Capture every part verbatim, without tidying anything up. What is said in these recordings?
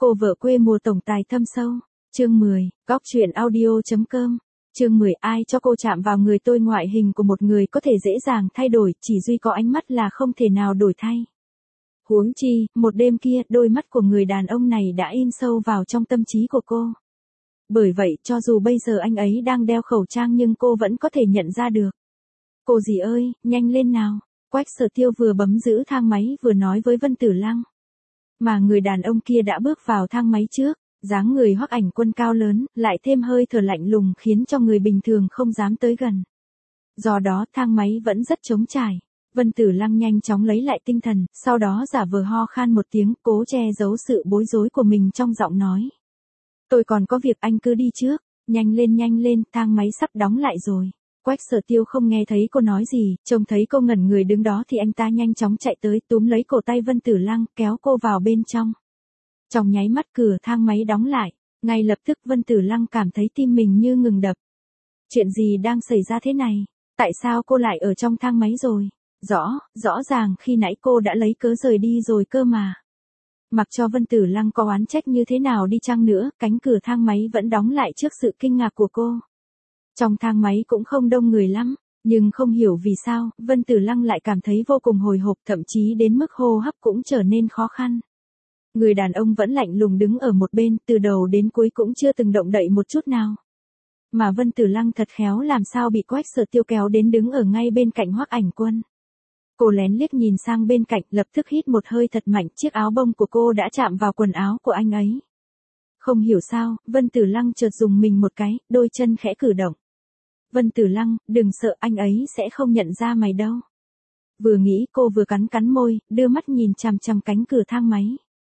Cô vợ quê mùa tổng tài thâm sâu. Chương mười, góc truyện audio.com. Chương mười, ai cho cô chạm vào người tôi? Ngoại hình của một người có thể dễ dàng thay đổi, chỉ duy có ánh mắt là không thể nào đổi thay. Huống chi, một đêm kia, đôi mắt của người đàn ông này đã in sâu vào trong tâm trí của cô. Bởi vậy, cho dù bây giờ anh ấy đang đeo khẩu trang nhưng cô vẫn có thể nhận ra được. Cô dì ơi, nhanh lên nào. Quách Sở Tiêu vừa bấm giữ thang máy vừa nói với Vân Tử Lăng. Mà người đàn ông kia đã bước vào thang máy trước, dáng người Hoắc Ảnh Quân cao lớn, lại thêm hơi thở lạnh lùng khiến cho người bình thường không dám tới gần. Do đó thang máy vẫn rất trống trải. Vân Tử Lăng nhanh chóng lấy lại tinh thần, sau đó giả vờ ho khan một tiếng, cố che giấu sự bối rối của mình trong giọng nói. Tôi còn có việc, anh cứ đi trước, nhanh lên nhanh lên, thang máy sắp đóng lại rồi. Quách Sở Tiêu không nghe thấy cô nói gì, trông thấy cô ngẩn người đứng đó thì anh ta nhanh chóng chạy tới túm lấy cổ tay Vân Tử Lăng, kéo cô vào bên trong. Trong nháy mắt cửa thang máy đóng lại, ngay lập tức Vân Tử Lăng cảm thấy tim mình như ngừng đập. Chuyện gì đang xảy ra thế này? Tại sao cô lại ở trong thang máy rồi? Rõ, rõ ràng khi nãy cô đã lấy cớ rời đi rồi cơ mà. Mặc cho Vân Tử Lăng có oán trách như thế nào đi chăng nữa, cánh cửa thang máy vẫn đóng lại trước sự kinh ngạc của cô. Trong thang máy cũng không đông người lắm, nhưng không hiểu vì sao, Vân Tử Lăng lại cảm thấy vô cùng hồi hộp, thậm chí đến mức hô hấp cũng trở nên khó khăn. Người đàn ông vẫn lạnh lùng đứng ở một bên, từ đầu đến cuối cũng chưa từng động đậy một chút nào. Mà Vân Tử Lăng thật khéo làm sao bị Quách Sở Tiêu kéo đến đứng ở ngay bên cạnh Hoắc Ảnh Quân. Cô lén liếc nhìn sang bên cạnh, lập tức hít một hơi thật mạnh, chiếc áo bông của cô đã chạm vào quần áo của anh ấy. Không hiểu sao, Vân Tử Lăng chợt dùng mình một cái, đôi chân khẽ cử động. Vân Tử Lăng, đừng sợ, anh ấy sẽ không nhận ra mày đâu. Vừa nghĩ cô vừa cắn cắn môi, đưa mắt nhìn chằm chằm cánh cửa thang máy.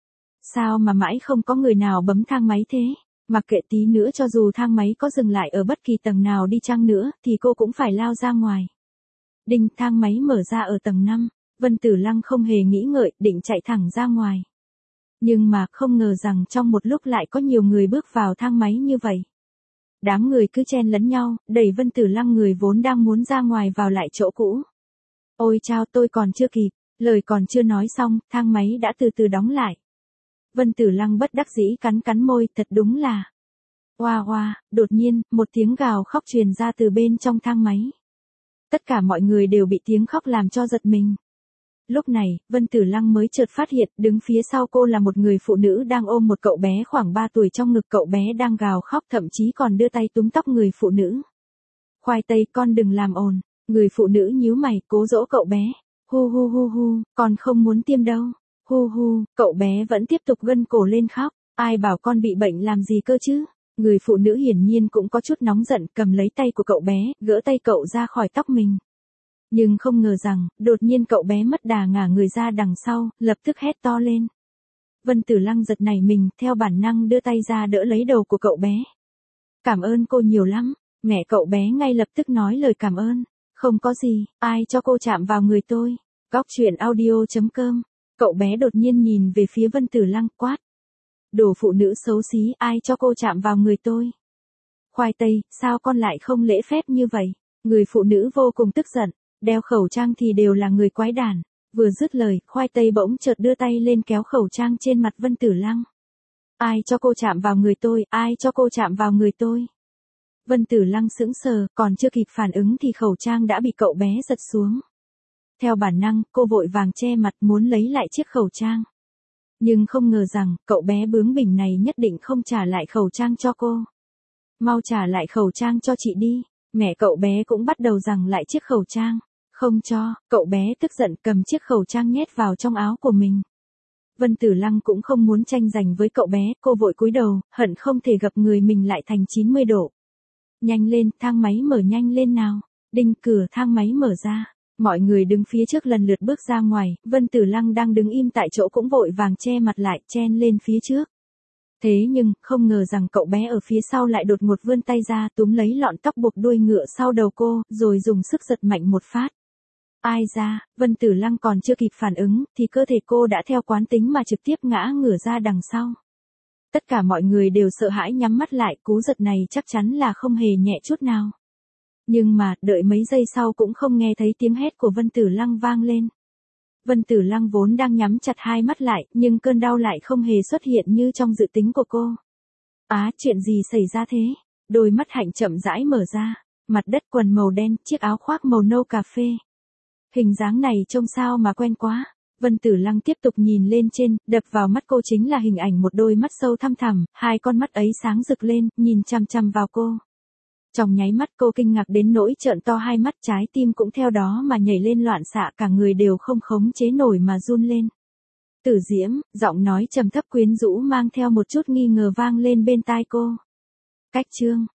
Sao mà mãi không có người nào bấm thang máy thế? Mặc kệ tí nữa cho dù thang máy có dừng lại ở bất kỳ tầng nào đi chăng nữa, thì cô cũng phải lao ra ngoài. Đinh, thang máy mở ra ở tầng năm, Vân Tử Lăng không hề nghĩ ngợi, định chạy thẳng ra ngoài. Nhưng mà không ngờ rằng trong một lúc lại có nhiều người bước vào thang máy như vậy. Đám người cứ chen lấn nhau, đẩy Vân Tử Lăng người vốn đang muốn ra ngoài vào lại chỗ cũ. Ôi chao, tôi còn chưa kịp, lời còn chưa nói xong, thang máy đã từ từ đóng lại. Vân Tử Lăng bất đắc dĩ cắn cắn môi, thật đúng là. Oa oa, đột nhiên, một tiếng gào khóc truyền ra từ bên trong thang máy. Tất cả mọi người đều bị tiếng khóc làm cho giật mình. Lúc này, Vân Tử Lăng mới chợt phát hiện, đứng phía sau cô là một người phụ nữ đang ôm một cậu bé khoảng ba tuổi trong ngực, cậu bé đang gào khóc, thậm chí còn đưa tay túm tóc người phụ nữ. Khoai tây, con đừng làm ồn. Người phụ nữ nhíu mày, cố dỗ cậu bé. Hu hu hu hu, con không muốn tiêm đâu. Hu hu, cậu bé vẫn tiếp tục gân cổ lên khóc. Ai bảo con bị bệnh làm gì cơ chứ? Người phụ nữ hiển nhiên cũng có chút nóng giận, cầm lấy tay của cậu bé, gỡ tay cậu ra khỏi tóc mình. Nhưng không ngờ rằng, đột nhiên cậu bé mất đà ngả người ra đằng sau, lập tức hét to lên. Vân Tử Lăng giật nảy mình, theo bản năng đưa tay ra đỡ lấy đầu của cậu bé. Cảm ơn cô nhiều lắm, mẹ cậu bé ngay lập tức nói lời cảm ơn. Không có gì, ai cho cô chạm vào người tôi? Góc truyện audio.com. Cậu bé đột nhiên nhìn về phía Vân Tử Lăng, quát. Đồ phụ nữ xấu xí, ai cho cô chạm vào người tôi? Khoai tây, sao con lại không lễ phép như vậy? Người phụ nữ vô cùng tức giận, đeo khẩu trang thì đều là người quái đản. Vừa dứt lời, Khoai tây bỗng chợt đưa tay lên kéo khẩu trang trên mặt Vân Tử Lăng. Ai cho cô chạm vào người tôi, ai cho cô chạm vào người tôi? Vân Tử Lăng sững sờ, còn chưa kịp phản ứng thì khẩu trang đã bị cậu bé giật xuống. Theo bản năng, cô vội vàng che mặt muốn lấy lại chiếc khẩu trang. Nhưng không ngờ rằng, cậu bé bướng bỉnh này nhất định không trả lại khẩu trang cho cô. Mau trả lại khẩu trang cho chị đi. Mẹ cậu bé cũng bắt đầu giằng lại chiếc khẩu trang. Không cho, cậu bé tức giận cầm chiếc khẩu trang nhét vào trong áo của mình. Vân Tử Lăng cũng không muốn tranh giành với cậu bé, cô vội cúi đầu, hận không thể gập người mình lại thành chín mươi độ. Nhanh lên, thang máy mở nhanh lên nào. Đinh, cửa thang máy mở ra. Mọi người đứng phía trước lần lượt bước ra ngoài, Vân Tử Lăng đang đứng im tại chỗ cũng vội vàng che mặt lại, chen lên phía trước. Thế nhưng, không ngờ rằng cậu bé ở phía sau lại đột ngột vươn tay ra túm lấy lọn tóc buộc đuôi ngựa sau đầu cô, rồi dùng sức giật mạnh một phát. Ai da, Vân Tử Lăng còn chưa kịp phản ứng, thì cơ thể cô đã theo quán tính mà trực tiếp ngã ngửa ra đằng sau. Tất cả mọi người đều sợ hãi nhắm mắt lại, cú giật này chắc chắn là không hề nhẹ chút nào. Nhưng mà, đợi mấy giây sau cũng không nghe thấy tiếng hét của Vân Tử Lăng vang lên. Vân Tử Lăng vốn đang nhắm chặt hai mắt lại, nhưng cơn đau lại không hề xuất hiện như trong dự tính của cô. Á, chuyện gì xảy ra thế? Đôi mắt Hạnh chậm rãi mở ra, mặt đất quần màu đen, chiếc áo khoác màu nâu cà phê. Hình dáng này trông sao mà quen quá. Vân Tử Lăng tiếp tục nhìn lên trên, đập vào mắt cô chính là hình ảnh một đôi mắt sâu thăm thẳm, hai con mắt ấy sáng rực lên, nhìn chằm chằm vào cô. Trong nháy mắt cô kinh ngạc đến nỗi trợn to hai mắt, trái tim cũng theo đó mà nhảy lên loạn xạ, cả người đều không khống chế nổi mà run lên. Tử Diễm, giọng nói trầm thấp quyến rũ mang theo một chút nghi ngờ vang lên bên tai cô. Cách chương